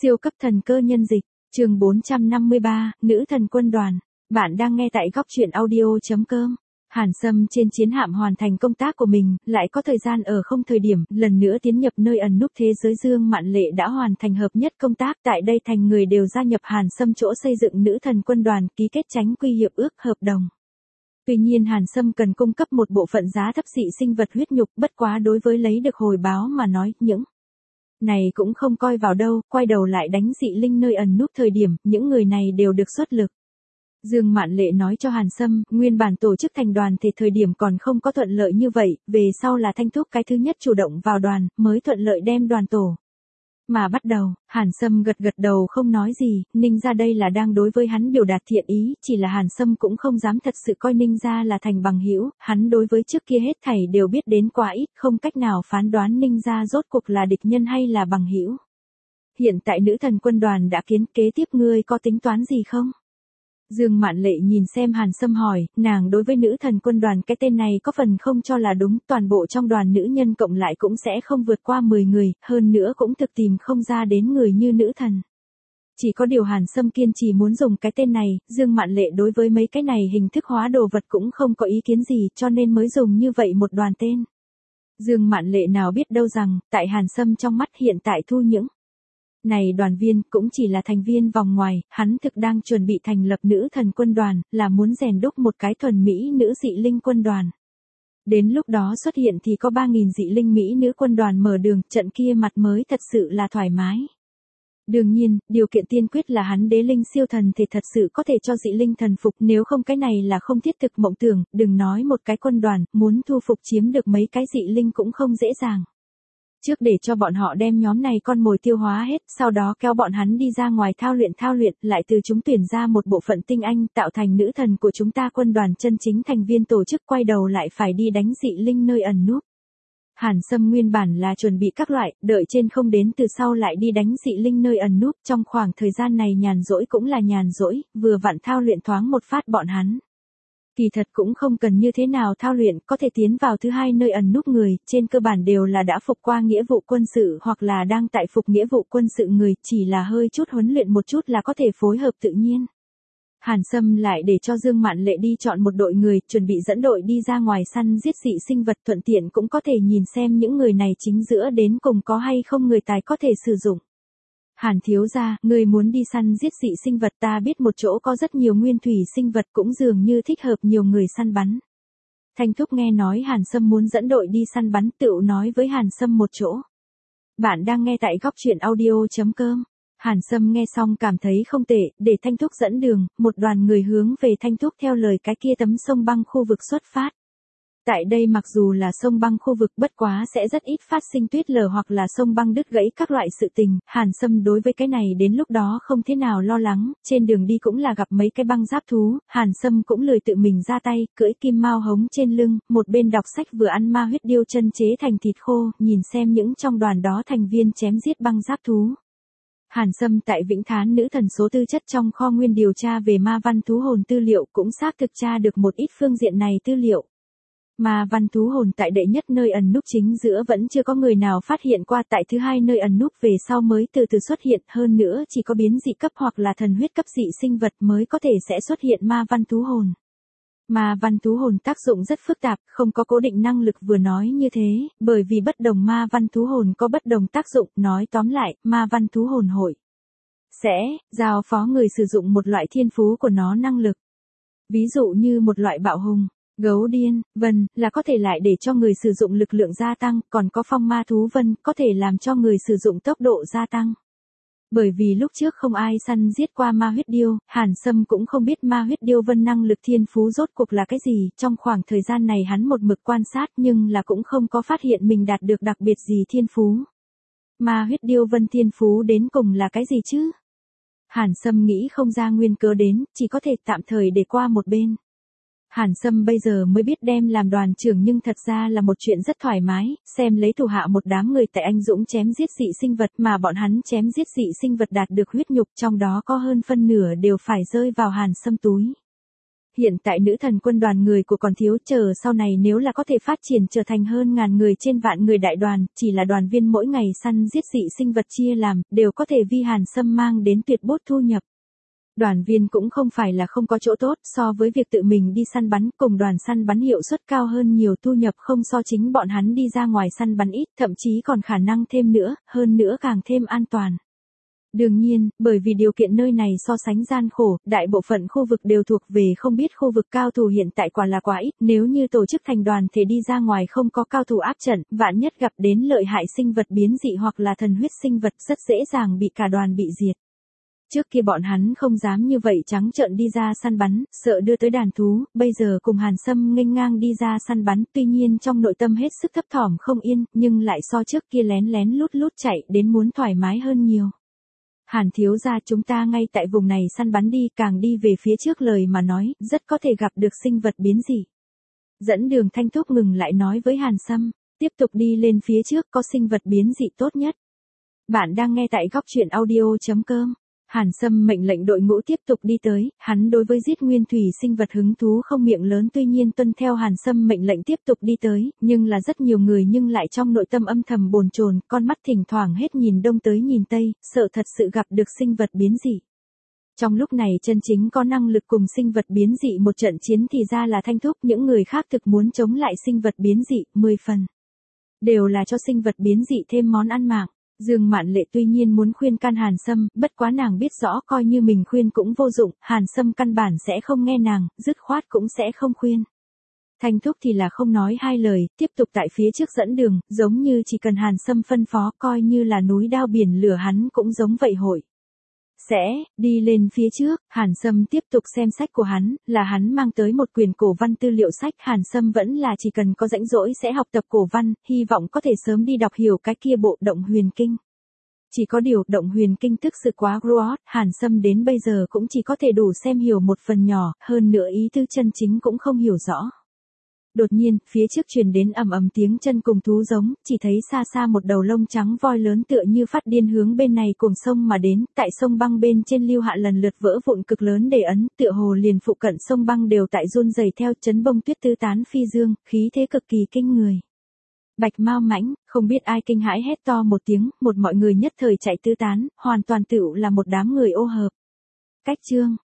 Siêu cấp thần cơ nhân dịch, chương 453, nữ thần quân đoàn. Bạn đang nghe tại góc truyện audio.com. Hàn Sâm trên chiến hạm hoàn thành công tác của mình, lại có thời gian ở không thời điểm, lần nữa tiến nhập nơi ẩn núp thế giới. Dương Mạn Lệ đã hoàn thành hợp nhất công tác, tại đây thành người đều gia nhập Hàn Sâm chỗ xây dựng nữ thần quân đoàn, ký kết tránh quy hiệp ước hợp đồng. Tuy nhiên Hàn Sâm cần cung cấp một bộ phận giá thấp dị sinh vật huyết nhục, bất quá đối với lấy được hồi báo mà nói, những này cũng không coi vào đâu, quay đầu lại đánh dị linh nơi ẩn núp thời điểm, những người này đều được xuất lực. Dương Mạn Lệ nói cho Hàn Sâm, nguyên bản tổ chức thành đoàn thì thời điểm còn không có thuận lợi như vậy, về sau là Thanh Thúc cái thứ nhất chủ động vào đoàn, mới thuận lợi đem đoàn tổ. Mà bắt đầu, Hàn Sâm gật gật đầu không nói gì, Ninh gia đây là đang đối với hắn biểu đạt thiện ý, chỉ là Hàn Sâm cũng không dám thật sự coi Ninh gia là thành bằng hữu, hắn đối với trước kia hết thảy đều biết đến quá ít, không cách nào phán đoán Ninh gia rốt cuộc là địch nhân hay là bằng hữu. Hiện tại nữ thần quân đoàn đã kiến, kế tiếp ngươi có tính toán gì không? Dương Mạn Lệ nhìn xem Hàn Sâm hỏi, nàng đối với nữ thần quân đoàn cái tên này có phần không cho là đúng, toàn bộ trong đoàn nữ nhân cộng lại cũng sẽ không vượt qua 10 người, hơn nữa cũng thực tìm không ra đến người như nữ thần. Chỉ có điều Hàn Sâm kiên trì muốn dùng cái tên này, Dương Mạn Lệ đối với mấy cái này hình thức hóa đồ vật cũng không có ý kiến gì, cho nên mới dùng như vậy một đoàn tên. Dương Mạn Lệ nào biết đâu rằng, tại Hàn Sâm trong mắt hiện tại thu những này đoàn viên cũng chỉ là thành viên vòng ngoài, hắn thực đang chuẩn bị thành lập nữ thần quân đoàn, là muốn rèn đúc một cái thuần mỹ nữ dị linh quân đoàn. Đến lúc đó xuất hiện thì có 3.000 dị linh mỹ nữ quân đoàn mở đường, trận kia mặt mới thật sự là thoải mái. Đương nhiên, điều kiện tiên quyết là hắn đế linh siêu thần thì thật sự có thể cho dị linh thần phục, nếu không cái này là không thiết thực mộng tưởng, đừng nói một cái quân đoàn, muốn thu phục chiếm được mấy cái dị linh cũng không dễ dàng. Trước để cho bọn họ đem nhóm này con mồi tiêu hóa hết, sau đó kéo bọn hắn đi ra ngoài thao luyện, lại từ chúng tuyển ra một bộ phận tinh anh tạo thành nữ thần của chúng ta quân đoàn chân chính thành viên tổ chức, quay đầu lại phải đi đánh dị linh nơi ẩn núp. Hàn Sâm nguyên bản là chuẩn bị các loại, đợi trên không đến từ sau lại đi đánh dị linh nơi ẩn núp, trong khoảng thời gian này nhàn rỗi cũng là nhàn rỗi, vừa vặn thao luyện thoáng một phát bọn hắn. Kỳ thật cũng không cần như thế nào thao luyện, có thể tiến vào thứ hai nơi ẩn núp người, trên cơ bản đều là đã phục qua nghĩa vụ quân sự hoặc là đang tại phục nghĩa vụ quân sự người, chỉ là hơi chút huấn luyện một chút là có thể phối hợp tự nhiên. Hàn Sâm lại để cho Dương Mạn Lệ đi chọn một đội người, chuẩn bị dẫn đội đi ra ngoài săn giết dị sinh vật, thuận tiện cũng có thể nhìn xem những người này chính giữa đến cùng có hay không người tài có thể sử dụng. Hàn thiếu gia, người muốn đi săn giết dị sinh vật, ta biết một chỗ có rất nhiều nguyên thủy sinh vật cũng dường như thích hợp nhiều người săn bắn. Thanh Thúc nghe nói Hàn Sâm muốn dẫn đội đi săn bắn, tựu nói với Hàn Sâm một chỗ. Bạn đang nghe tại góc truyện audio.com. Hàn Sâm nghe xong cảm thấy không tệ, để Thanh Thúc dẫn đường, một đoàn người hướng về Thanh Thúc theo lời cái kia tấm sông băng khu vực xuất phát. Tại đây mặc dù là sông băng khu vực, bất quá sẽ rất ít phát sinh tuyết lở hoặc là sông băng đứt gãy các loại sự tình, Hàn Sâm đối với cái này đến lúc đó không thế nào lo lắng, trên đường đi cũng là gặp mấy cái băng giáp thú, Hàn Sâm cũng lười tự mình ra tay, cưỡi kim mao hống trên lưng, một bên đọc sách vừa ăn ma huyết điêu chân chế thành thịt khô, nhìn xem những trong đoàn đó thành viên chém giết băng giáp thú. Hàn Sâm tại Vĩnh Thán nữ thần số tư chất trong kho nguyên điều tra về ma văn thú hồn tư liệu cũng xác thực tra được một ít phương diện này tư liệu. Ma văn thú hồn tại đệ nhất nơi ẩn núp chính giữa vẫn chưa có người nào phát hiện qua, tại thứ hai nơi ẩn núp về sau mới từ từ xuất hiện, hơn nữa chỉ có biến dị cấp hoặc là thần huyết cấp dị sinh vật mới có thể sẽ xuất hiện ma văn thú hồn. Ma văn thú hồn tác dụng rất phức tạp, không có cố định năng lực, vừa nói như thế, bởi vì bất đồng ma văn thú hồn có bất đồng tác dụng, nói tóm lại, ma văn thú hồn hội sẽ giao phó người sử dụng một loại thiên phú của nó năng lực. Ví dụ như một loại bạo hùng, gấu điên, vân, là có thể lại để cho người sử dụng lực lượng gia tăng, còn có phong ma thú vân, có thể làm cho người sử dụng tốc độ gia tăng. Bởi vì lúc trước không ai săn giết qua ma huyết điêu, Hàn Sâm cũng không biết ma huyết điêu vân năng lực thiên phú rốt cuộc là cái gì, trong khoảng thời gian này hắn một mực quan sát nhưng là cũng không có phát hiện mình đạt được đặc biệt gì thiên phú. Ma huyết điêu vân thiên phú đến cùng là cái gì chứ? Hàn Sâm nghĩ không ra nguyên cớ đến, chỉ có thể tạm thời để qua một bên. Hàn Sâm bây giờ mới biết đem làm đoàn trưởng nhưng thật ra là một chuyện rất thoải mái, xem lấy thủ hạ một đám người tại anh dũng chém giết dị sinh vật mà bọn hắn chém giết dị sinh vật đạt được huyết nhục, trong đó có hơn phân nửa đều phải rơi vào Hàn Sâm túi. Hiện tại nữ thần quân đoàn người của còn thiếu, chờ sau này nếu là có thể phát triển trở thành hơn ngàn người trên vạn người đại đoàn, chỉ là đoàn viên mỗi ngày săn giết dị sinh vật chia làm, đều có thể vi Hàn Sâm mang đến tuyệt bút thu nhập. Đoàn viên cũng không phải là không có chỗ tốt, so với việc tự mình đi săn bắn, cùng đoàn săn bắn hiệu suất cao hơn nhiều, thu nhập không so chính bọn hắn đi ra ngoài săn bắn ít, thậm chí còn khả năng thêm nữa, hơn nữa càng thêm an toàn. Đương nhiên, bởi vì điều kiện nơi này so sánh gian khổ, đại bộ phận khu vực đều thuộc về không biết khu vực cao thủ hiện tại quả là quá ít, nếu như tổ chức thành đoàn thể đi ra ngoài không có cao thủ áp trận, vạn nhất gặp đến lợi hại sinh vật biến dị hoặc là thần huyết sinh vật rất dễ dàng bị cả đoàn bị diệt. Trước kia bọn hắn không dám như vậy trắng trợn đi ra săn bắn, sợ đưa tới đàn thú, bây giờ cùng Hàn Sâm nghênh ngang đi ra săn bắn, tuy nhiên trong nội tâm hết sức thấp thỏm không yên, nhưng lại so trước kia lén lén lút lút chạy đến muốn thoải mái hơn nhiều. Hàn thiếu gia, chúng ta ngay tại vùng này săn bắn đi, càng đi về phía trước lời mà nói, rất có thể gặp được sinh vật biến dị. Dẫn đường Thanh Thúc ngừng lại nói với Hàn Sâm, tiếp tục đi lên phía trước, có sinh vật biến dị tốt nhất. Bạn đang nghe tại góc truyện audio.com. Hàn Sâm mệnh lệnh đội ngũ tiếp tục đi tới, hắn đối với giết nguyên thủy sinh vật hứng thú không miệng lớn, tuy nhiên tuân theo Hàn Sâm mệnh lệnh tiếp tục đi tới, nhưng là rất nhiều người nhưng lại trong nội tâm âm thầm bồn chồn, con mắt thỉnh thoảng hết nhìn đông tới nhìn tây, sợ thật sự gặp được sinh vật biến dị. Trong lúc này chân chính có năng lực cùng sinh vật biến dị một trận chiến thì ra là Thanh Thúc, những người khác thực muốn chống lại sinh vật biến dị, 10 phần. Đều là cho sinh vật biến dị thêm món ăn mạng. Dương Mạn Lệ tuy nhiên muốn khuyên can Hàn Sâm, bất quá nàng biết rõ coi như mình khuyên cũng vô dụng, Hàn Sâm căn bản sẽ không nghe nàng, dứt khoát cũng sẽ không khuyên. Thanh Thúc thì là không nói hai lời, tiếp tục tại phía trước dẫn đường, giống như chỉ cần Hàn Sâm phân phó, coi như là núi đao biển lửa hắn cũng giống vậy hội. Sẽ, đi lên phía trước, Hàn Sâm tiếp tục xem sách của hắn, là hắn mang tới một quyển cổ văn tư liệu sách, Hàn Sâm vẫn là chỉ cần có rãnh rỗi sẽ học tập cổ văn, hy vọng có thể sớm đi đọc hiểu cái kia bộ Động Huyền Kinh. Chỉ có điều, Động Huyền Kinh thực sự quá broad, Hàn Sâm đến bây giờ cũng chỉ có thể đủ xem hiểu một phần nhỏ, hơn nữa ý tứ chân chính cũng không hiểu rõ. Đột nhiên, phía trước truyền đến ầm ầm tiếng chân cùng thú giống, chỉ thấy xa xa một đầu lông trắng voi lớn tựa như phát điên hướng bên này cuồng sông mà đến, tại sông băng bên trên lưu hạ lần lượt vỡ vụn cực lớn để ấn, tựa hồ liền phụ cận sông băng đều tại run rẩy theo, chấn bông tuyết tứ tán phi dương, khí thế cực kỳ kinh người. Bạch Mao Mãnh, không biết ai kinh hãi hét to một tiếng, một mọi người nhất thời chạy tứ tán, hoàn toàn tựu là một đám người ô hợp. Cách chương